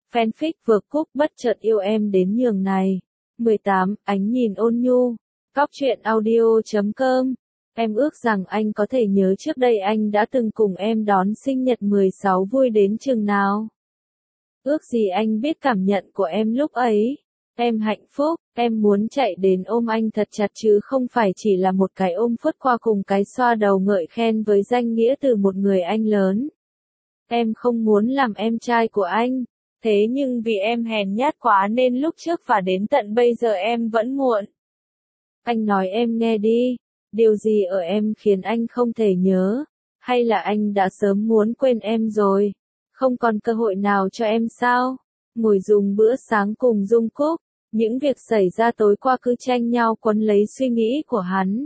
Fanfic vượt cúc bất chợt yêu em đến nhường này. 18. Ánh nhìn ôn nhu. Cóc truyện audio.com. Em ước rằng anh có thể nhớ trước đây anh đã từng cùng em đón sinh nhật 16 vui đến chừng nào. Ước gì anh biết cảm nhận của em lúc ấy. Em hạnh phúc, em muốn chạy đến ôm anh thật chặt chứ không phải chỉ là một cái ôm phớt qua cùng cái xoa đầu ngợi khen với danh nghĩa từ một người anh lớn. Em không muốn làm em trai của anh. Thế nhưng vì em hèn nhát quá nên lúc trước và đến tận bây giờ em vẫn muộn. Anh nói em nghe đi, điều gì ở em khiến anh không thể nhớ, hay là anh đã sớm muốn quên em rồi, không còn cơ hội nào cho em sao? Ngồi dùng bữa sáng cùng Dung Cúc, những việc xảy ra tối qua cứ tranh nhau quấn lấy suy nghĩ của hắn.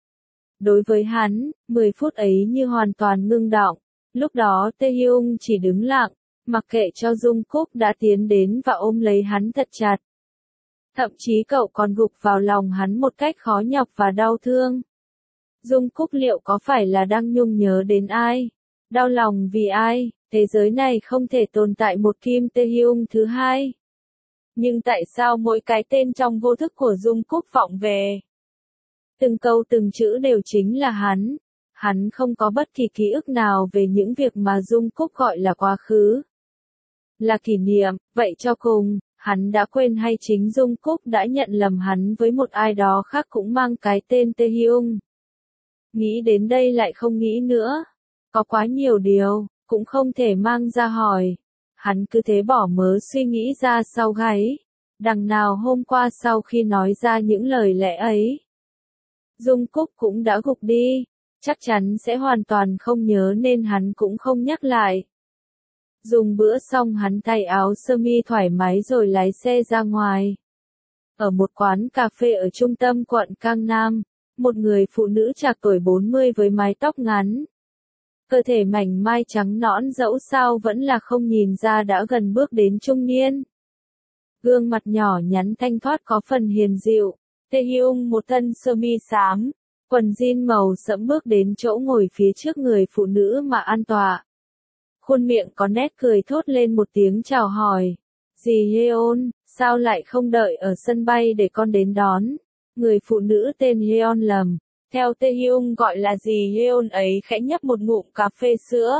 Đối với hắn, 10 phút ấy như hoàn toàn ngưng đọng, lúc đó Taehyung chỉ đứng lặng, mặc kệ cho Dung Cúc đã tiến đến và ôm lấy hắn thật chặt. Thậm chí cậu còn gục vào lòng hắn một cách khó nhọc và đau thương. Dung Cúc liệu có phải là đang nhung nhớ đến ai? Đau lòng vì ai? Thế giới này không thể tồn tại một Kim Taehyung thứ hai. Nhưng tại sao mỗi cái tên trong vô thức của Dung Cúc vọng về? Từng câu từng chữ đều chính là hắn. Hắn không có bất kỳ ký ức nào về những việc mà Dung Cúc gọi là quá khứ. Là kỷ niệm, vậy cho cùng, hắn đã quên hay chính Dung Cúc đã nhận lầm hắn với một ai đó khác cũng mang cái tên Taehyung. Nghĩ đến đây lại không nghĩ nữa. Có quá nhiều điều, cũng không thể mang ra hỏi. Hắn cứ thế bỏ mớ suy nghĩ ra sau gáy. Đằng nào hôm qua sau khi nói ra những lời lẽ ấy, Dung Cúc cũng đã gục đi. Chắc chắn sẽ hoàn toàn không nhớ nên hắn cũng không nhắc lại. Dùng bữa xong hắn thay áo sơ mi thoải mái rồi lái xe ra ngoài. Ở một quán cà phê ở trung tâm quận Cang Nam, một người phụ nữ trạc tuổi 40 với mái tóc ngắn. Cơ thể mảnh mai trắng nõn dẫu sao vẫn là không nhìn ra đã gần bước đến trung niên. Gương mặt nhỏ nhắn thanh thoát có phần hiền dịu. Taehyung một thân sơ mi xám, quần jean màu sẫm bước đến chỗ ngồi phía trước người phụ nữ mà an tọa. Khuôn miệng có nét cười thốt lên một tiếng chào hỏi. Dì Yeon, sao lại không đợi ở sân bay để con đến đón? Người phụ nữ tên Yeon lầm, theo Taehyung gọi là dì Yeon ấy khẽ nhấp một ngụm cà phê sữa.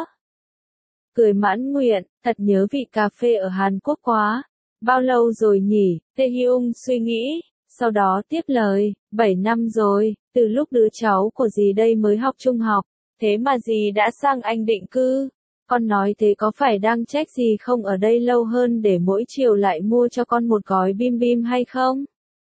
Cười mãn nguyện, thật nhớ vị cà phê ở Hàn Quốc quá. Bao lâu rồi nhỉ? Taehyung suy nghĩ, sau đó tiếp lời, 7 năm rồi, từ lúc đứa cháu của dì đây mới học trung học, thế mà dì đã sang Anh định cư. Con nói thế có phải đang trách gì không ở đây lâu hơn để mỗi chiều lại mua cho con một gói bim bim hay không?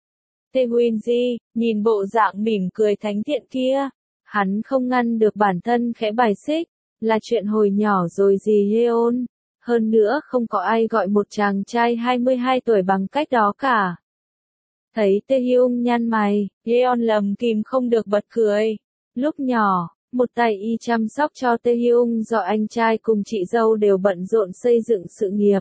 Taehyung nhìn bộ dạng mỉm cười thánh thiện kia, hắn không ngăn được bản thân khẽ bài xích, là chuyện hồi nhỏ rồi dì Yeon, hơn nữa không có ai gọi một chàng trai 22 tuổi bằng cách đó cả. Thấy Taehyung nhăn mày, Yeon lầm kìm không được bật cười. Lúc nhỏ, một tay y chăm sóc cho Taehyung do anh trai cùng chị dâu đều bận rộn xây dựng sự nghiệp.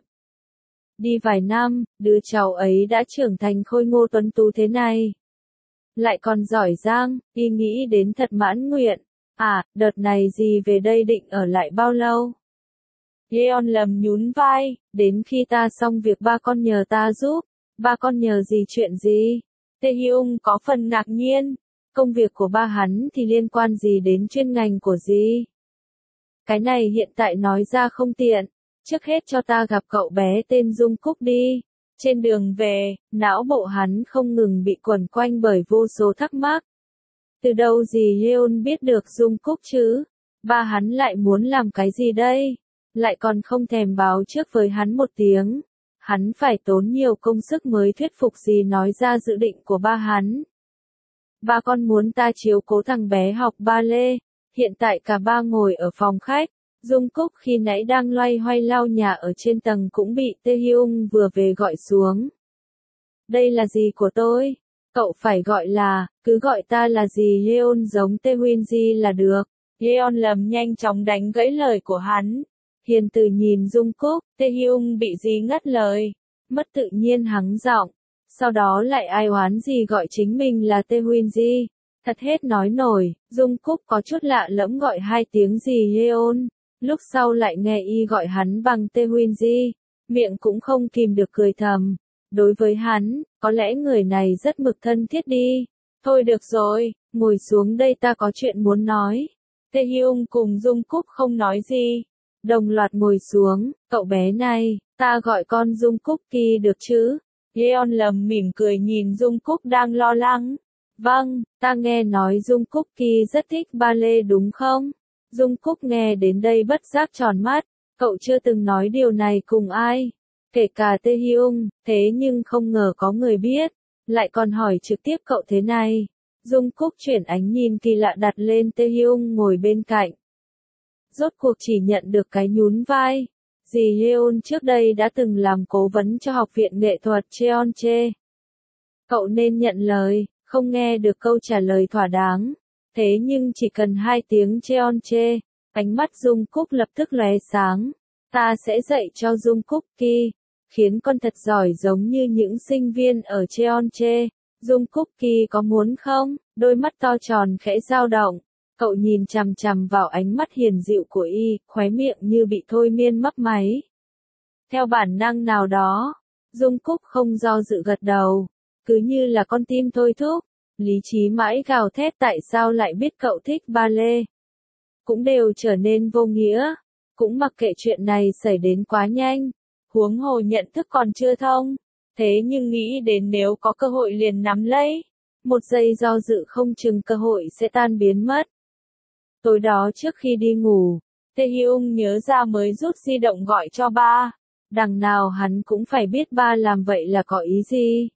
Đi vài năm, đứa cháu ấy đã trưởng thành khôi ngô tuấn tú thế này. Lại còn giỏi giang, y nghĩ đến thật mãn nguyện. À, đợt này dì về đây định ở lại bao lâu? Yeon lầm nhún vai, đến khi ta xong việc ba con nhờ ta giúp. Ba con nhờ gì chuyện gì? Taehyung có phần ngạc nhiên. Công việc của ba hắn thì liên quan gì đến chuyên ngành của dì? Cái này hiện tại nói ra không tiện. Trước hết cho ta gặp cậu bé tên Dung Cúc đi. Trên đường về, não bộ hắn không ngừng bị quẩn quanh bởi vô số thắc mắc. Từ đâu dì Yeon biết được Dung Cúc chứ? Ba hắn lại muốn làm cái gì đây? Lại còn không thèm báo trước với hắn một tiếng. Hắn phải tốn nhiều công sức mới thuyết phục dì nói ra dự định của ba hắn. Ba con muốn ta chiếu cố thằng bé học ballet. Hiện tại cả ba ngồi ở phòng khách. Dung Cúc khi nãy đang loay hoay lau nhà ở trên tầng cũng bị Taehyung vừa về gọi xuống. Đây là dì của tôi. Cậu phải gọi là, cứ gọi ta là dì Yeon giống Taehyung là được. Yeon lầm nhanh chóng đánh gãy lời của hắn. Hiền từ nhìn Dung Cúc, Taehyung bị dì ngắt lời. Mất tự nhiên hắng giọng. Sau đó lại ai oán gì gọi chính mình là Taehyung. Thật hết nói nổi, Dung Cúc có chút lạ lẫm gọi hai tiếng dì Yeon. Lúc sau lại nghe y gọi hắn bằng Taehyung. miệng cũng không kìm được cười thầm. Đối với hắn, có lẽ người này rất mực thân thiết đi. Thôi được rồi, ngồi xuống đây ta có chuyện muốn nói. Taehyung cùng Jungkook không nói gì. Đồng loạt ngồi xuống, cậu bé này, ta gọi con Jungkook Ki được chứ? Yeon lầm mỉm cười nhìn Jungkook đang lo lắng. Vâng, ta nghe nói Jungkook Ki rất thích ballet đúng không? Jungkook nghe đến đây bất giác tròn mắt, cậu chưa từng nói điều này cùng ai, kể cả Taehyung, thế nhưng không ngờ có người biết, lại còn hỏi trực tiếp cậu thế này. Jungkook chuyển ánh nhìn kỳ lạ đặt lên Taehyung ngồi bên cạnh. Rốt cuộc chỉ nhận được cái nhún vai. Dì Yeon trước đây đã từng làm cố vấn cho học viện nghệ thuật Cheonche. Cậu nên nhận lời, không nghe được câu trả lời thỏa đáng. Thế nhưng chỉ cần 2 tiếng Cheonche, ánh mắt Jungkook lập tức lóe sáng. Ta sẽ dạy cho Jungkook Ki, khiến con thật giỏi giống như những sinh viên ở Cheonche. Jungkook Ki có muốn không? Đôi mắt to tròn khẽ dao động. Cậu nhìn chằm chằm vào ánh mắt hiền dịu của y, khóe miệng như bị thôi miên mấp máy. Theo bản năng nào đó, Jungkook không do dự gật đầu, cứ như là con tim thôi thúc. Lý trí mãi gào thét tại sao lại biết cậu thích ballet. Cũng đều trở nên vô nghĩa, cũng mặc kệ chuyện này xảy đến quá nhanh, huống hồ nhận thức còn chưa thông. Thế nhưng nghĩ đến nếu có cơ hội liền nắm lấy, một giây do dự không chừng cơ hội sẽ tan biến mất. Tối đó trước khi đi ngủ, Taehyung nhớ ra mới rút di động gọi cho ba. Đằng nào hắn cũng phải biết ba làm vậy là có ý gì.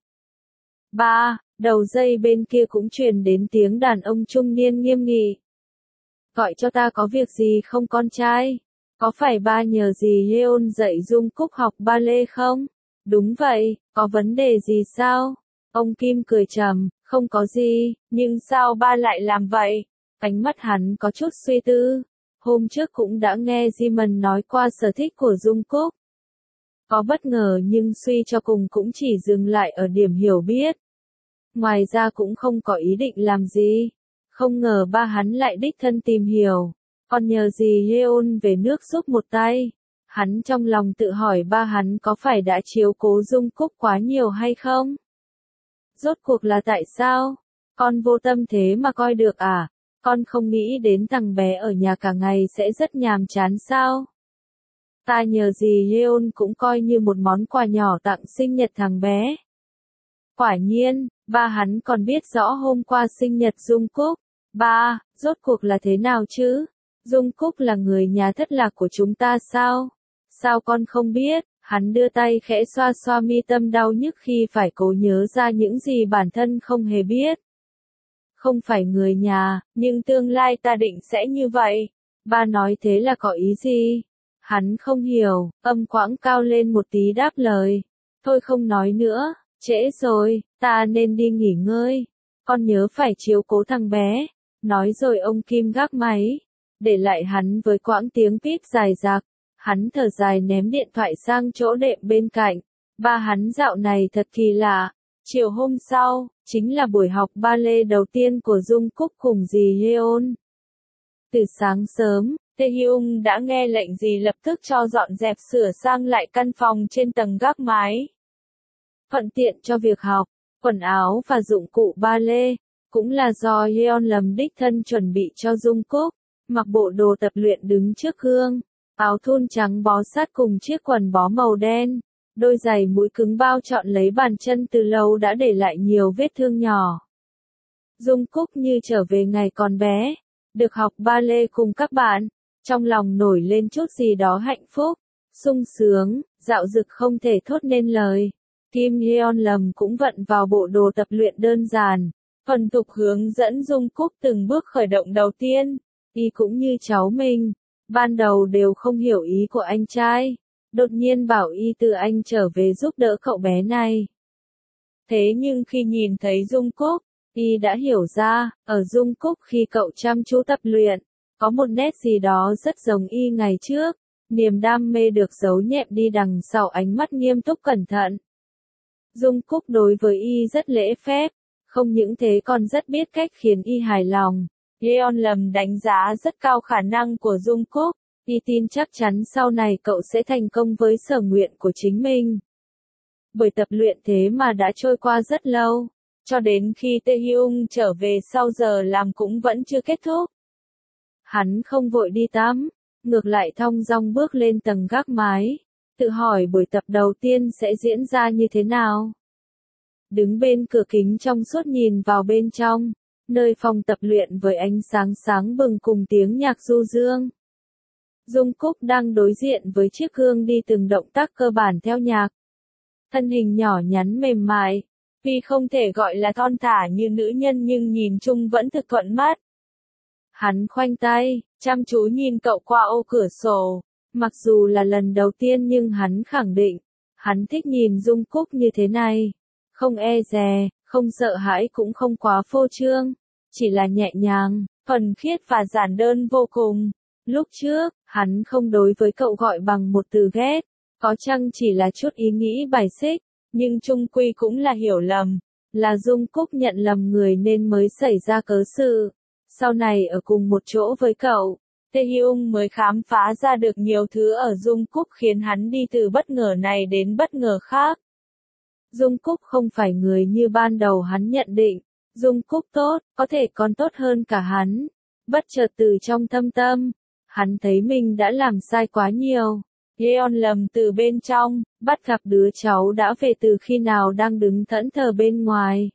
Ba, đầu dây bên kia cũng truyền đến tiếng đàn ông trung niên nghiêm nghị. Gọi cho ta có việc gì không con trai? Có phải ba nhờ gì Yeon dạy Jungkook học ballet không? Đúng vậy, có vấn đề gì sao? Ông Kim cười trầm, không có gì, nhưng sao ba lại làm vậy? Ánh mắt hắn có chút suy tư. Hôm trước cũng đã nghe Jimin nói qua sở thích của Jungkook. Có bất ngờ nhưng suy cho cùng cũng chỉ dừng lại ở điểm hiểu biết. Ngoài ra cũng không có ý định làm gì. Không ngờ ba hắn lại đích thân tìm hiểu. Còn nhờ gì Yeon về nước giúp một tay. Hắn trong lòng tự hỏi ba hắn có phải đã chiếu cố Jungkook quá nhiều hay không? Rốt cuộc là tại sao? Con vô tâm thế mà coi được à? Con không nghĩ đến thằng bé ở nhà cả ngày sẽ rất nhàm chán sao? Ta nhờ gì Yeon cũng coi như một món quà nhỏ tặng sinh nhật thằng bé. Quả nhiên, ba hắn còn biết rõ hôm qua sinh nhật Jungkook. Ba, rốt cuộc là thế nào chứ? Jungkook là người nhà thất lạc của chúng ta sao? Sao con không biết? Hắn đưa tay khẽ xoa xoa mi tâm đau nhức khi phải cố nhớ ra những gì bản thân không hề biết. Không phải người nhà, nhưng tương lai ta định sẽ như vậy. Ba nói thế là có ý gì? Hắn không hiểu, âm quãng cao lên một tí đáp lời. Thôi không nói nữa, trễ rồi, ta nên đi nghỉ ngơi. Con nhớ phải chiếu cố thằng bé. Nói rồi ông Kim gác máy, để lại hắn với quãng tiếng píp dài dạc. Hắn thở dài ném điện thoại sang chỗ đệm bên cạnh. Ba hắn dạo này thật kỳ lạ. Chiều hôm sau, chính là buổi học ballet đầu tiên của Jungkook cùng dì Yeon. Từ sáng sớm, Taehyung đã nghe lệnh dì lập tức cho dọn dẹp sửa sang lại căn phòng trên tầng gác mái. Thuận tiện cho việc học, quần áo và dụng cụ ballet, cũng là do Yeon lầm đích thân chuẩn bị cho Jungkook. Mặc bộ đồ tập luyện đứng trước gương, áo thun trắng bó sát cùng chiếc quần bó màu đen. Đôi giày mũi cứng bao trọn lấy bàn chân từ lâu đã để lại nhiều vết thương nhỏ. Jungkook như trở về ngày còn bé, được học ballet cùng các bạn, trong lòng nổi lên chút gì đó hạnh phúc, sung sướng, dạo dực không thể thốt nên lời. Kim Yeon lầm cũng vận vào bộ đồ tập luyện đơn giản, thuần thục hướng dẫn Jungkook từng bước khởi động đầu tiên. Y cũng như cháu mình, ban đầu đều không hiểu ý của anh trai. Đột nhiên bảo y từ anh trở về giúp đỡ cậu bé này. Thế nhưng khi nhìn thấy Jungkook, y đã hiểu ra, ở Jungkook khi cậu chăm chú tập luyện, có một nét gì đó rất giống y ngày trước, niềm đam mê được giấu nhẹm đi đằng sau ánh mắt nghiêm túc cẩn thận. Jungkook đối với y rất lễ phép, không những thế còn rất biết cách khiến y hài lòng. Yeon lầm đánh giá rất cao khả năng của Jungkook. Y tin chắc chắn sau này cậu sẽ thành công với sở nguyện của chính mình. Buổi tập luyện thế mà đã trôi qua rất lâu, cho đến khi Tae Hyung trở về sau giờ làm cũng vẫn chưa kết thúc. Hắn không vội đi tắm, ngược lại thong dong bước lên tầng gác mái, tự hỏi buổi tập đầu tiên sẽ diễn ra như thế nào. Đứng bên cửa kính trong suốt nhìn vào bên trong, nơi phòng tập luyện với ánh sáng sáng bừng cùng tiếng nhạc du dương. Jungkook đang đối diện với chiếc gương đi từng động tác cơ bản theo nhạc. Thân hình nhỏ nhắn mềm mại, tuy không thể gọi là thon thả như nữ nhân nhưng nhìn chung vẫn thực thuận mắt. Hắn khoanh tay, chăm chú nhìn cậu qua ô cửa sổ, mặc dù là lần đầu tiên nhưng hắn khẳng định, hắn thích nhìn Jungkook như thế này. Không e dè, không sợ hãi cũng không quá phô trương, chỉ là nhẹ nhàng, thuần khiết và giản đơn vô cùng. Lúc trước, hắn không đối với cậu gọi bằng một từ ghét, có chăng chỉ là chút ý nghĩ bài xích, nhưng chung quy cũng là hiểu lầm, là Jungkook nhận lầm người nên mới xảy ra cớ sự. Sau này ở cùng một chỗ với cậu, Tae Hyung mới khám phá ra được nhiều thứ ở Jungkook khiến hắn đi từ bất ngờ này đến bất ngờ khác. Jungkook không phải người như ban đầu hắn nhận định, Jungkook tốt, có thể còn tốt hơn cả hắn. Bất chợt từ trong thâm tâm, hắn thấy mình đã làm sai quá nhiều. Yeon lầm từ bên trong, bắt gặp đứa cháu đã về từ khi nào đang đứng thẫn thờ bên ngoài.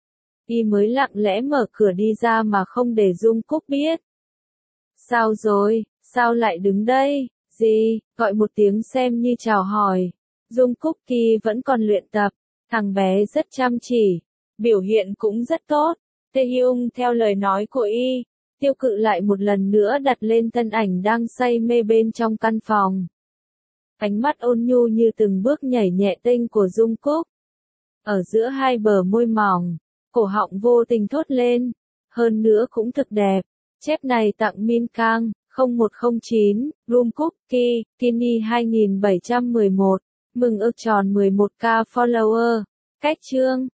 Y mới lặng lẽ mở cửa đi ra mà không để Jungkook biết. Sao rồi, sao lại đứng đây, gì, gọi một tiếng xem như chào hỏi. Jungkook Ki vẫn còn luyện tập, thằng bé rất chăm chỉ, biểu hiện cũng rất tốt. Tae Hyung theo lời nói của Y, tiêu cự lại một lần nữa đặt lên thân ảnh đang say mê bên trong căn phòng. Ánh mắt ôn nhu như từng bước nhảy nhẹ tênh của Jungkook. Ở giữa hai bờ môi mỏng, cổ họng vô tình thốt lên, hơn nữa cũng thực đẹp. Chép này tặng Min Kang, 0109, Jungkook Ki, Kini 2711, mừng ước tròn 11k follower. Cách chương